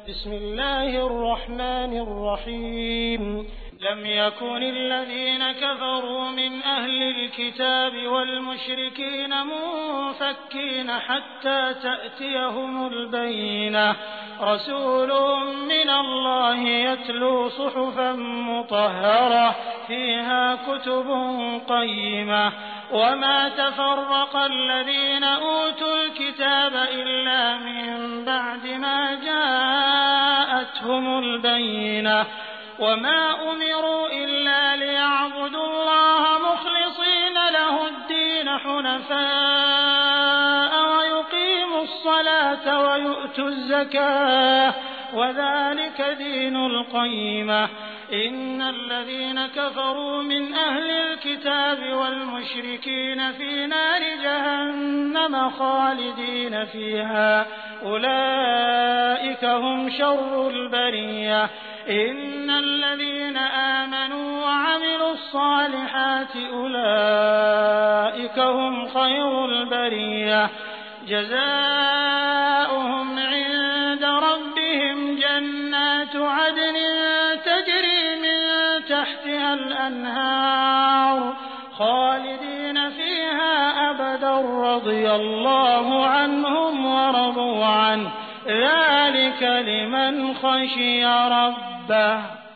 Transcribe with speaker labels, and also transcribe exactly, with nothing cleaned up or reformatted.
Speaker 1: بسم الله الرحمن الرحيم لم يكن الذين كفروا من أهل الكتاب والمشركين منفكين حتى تأتيهم البينة رسول من الله يتلو صحفا مطهرة فيها كتب قيمة وما تفرق الذين أوتوا الكتاب إلا من بعد ما جاءتهم البينة وما أمروا إلا ليعبدوا الله مخلصين له الدين حنفاء ويقيموا الصلاة ويؤتوا الزكاة وذلك دين القيمة إن الذين كفروا من أهل الكتاب والمشركين في نار جهنم خالدين فيها أولئك هم شر البرية إن الذين آمنوا وعملوا الصالحات أولئك هم خير البرية جزاؤهم عند ربهم جنات عدن تجري من تحتها الأنهار خالدين فيها أبدا رضي الله عنهم ورضوا عنه ذلك لمن خشي ربه